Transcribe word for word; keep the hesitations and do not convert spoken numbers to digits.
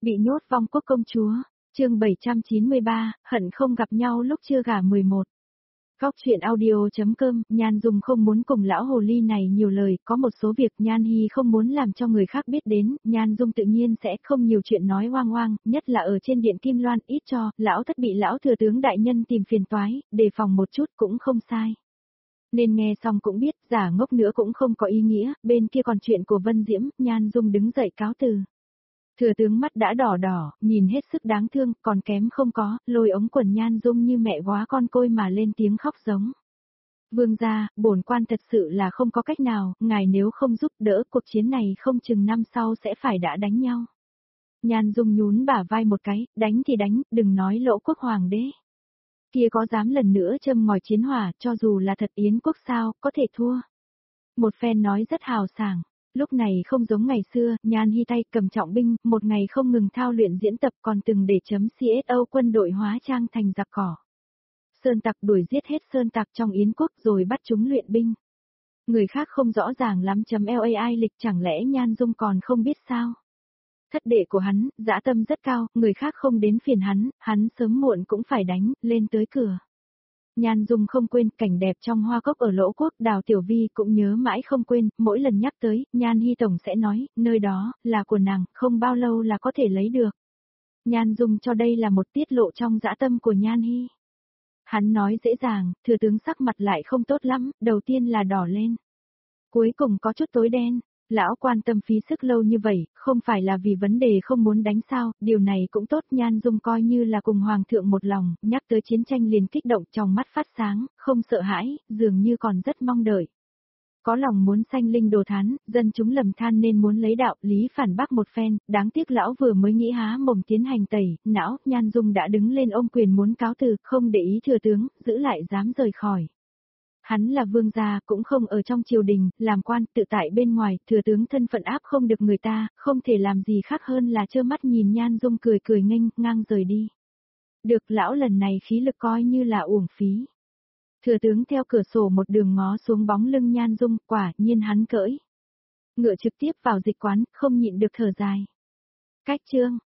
Bị nhốt vong quốc công chúa, chương bảy trăm chín mươi ba, hận không gặp nhau lúc chưa gả mười một. Góc truyện audio.com, Nhan Dung không muốn cùng lão hồ ly này nhiều lời, có một số việc Nhan Hi không muốn làm cho người khác biết đến, Nhan Dung tự nhiên sẽ không nhiều chuyện nói oang oang, nhất là ở trên điện Kim Loan, ít cho, lão thất bị lão thừa tướng đại nhân tìm phiền toái, đề phòng một chút cũng không sai. Nên nghe xong cũng biết, giả ngốc nữa cũng không có ý nghĩa, bên kia còn chuyện của Vân Diễm, Nhan Dung đứng dậy cáo từ. Thừa tướng mắt đã đỏ đỏ, nhìn hết sức đáng thương, còn kém không có, lôi ống quần Nhan Dung như mẹ góa con côi mà lên tiếng khóc giống. Vương gia, bổn quan thật sự là không có cách nào, ngài nếu không giúp đỡ cuộc chiến này không chừng năm sau sẽ phải đã đánh nhau. Nhan Dung nhún bả vai một cái, đánh thì đánh, đừng nói lỗ quốc hoàng đế. Kia có dám lần nữa châm ngòi chiến hỏa, cho dù là thật Yến quốc sao, có thể thua. Một phen nói rất hào sảng. Lúc này không giống ngày xưa, Nhan Hi tay cầm trọng binh, một ngày không ngừng thao luyện diễn tập còn từng để chấm xê ét o quân đội hóa trang thành giặc cỏ. Sơn tặc đuổi giết hết sơn tặc trong Yến quốc rồi bắt chúng luyện binh. Người khác không rõ ràng lắm chấm lai lịch, chẳng lẽ Nhan Dung còn không biết sao? Thất đệ của hắn, dã tâm rất cao, người khác không đến phiền hắn, hắn sớm muộn cũng phải đánh, lên tới cửa. Nhan Dung không quên cảnh đẹp trong hoa cốc ở Lỗ Quốc, Đào Tiểu Vi cũng nhớ mãi không quên, mỗi lần nhắc tới, Nhan Hi Tổng sẽ nói, nơi đó, là của nàng, không bao lâu là có thể lấy được. Nhan Dung cho đây là một tiết lộ trong dã tâm của Nhan Hi. Hắn nói dễ dàng, thừa tướng sắc mặt lại không tốt lắm, đầu tiên là đỏ lên. Cuối cùng có chút tối đen. Lão quan tâm phí sức lâu như vậy, không phải là vì vấn đề không muốn đánh sao, điều này cũng tốt. Nhan Dung coi như là cùng hoàng thượng một lòng, nhắc tới chiến tranh liền kích động, trong mắt phát sáng, không sợ hãi, dường như còn rất mong đợi. Có lòng muốn sanh linh đồ thán, dân chúng lầm than nên muốn lấy đạo, lý phản bác một phen, đáng tiếc lão vừa mới nghĩ há mồm tiến hành tẩy, não, Nhan Dung đã đứng lên ôm quyền muốn cáo từ, không để ý thừa tướng, giữ lại dám rời khỏi. Hắn là vương gia, cũng không ở trong triều đình, làm quan, tự tại bên ngoài, thừa tướng thân phận áp không được người ta, không thể làm gì khác hơn là trơ mắt nhìn Nhan Dung cười cười nghênh, ngang rời đi. Được, lão lần này khí lực coi như là uổng phí. Thừa tướng theo cửa sổ một đường ngó xuống bóng lưng Nhan Dung, quả nhiên hắn cưỡi ngựa trực tiếp vào dịch quán, không nhịn được thở dài. Cách chương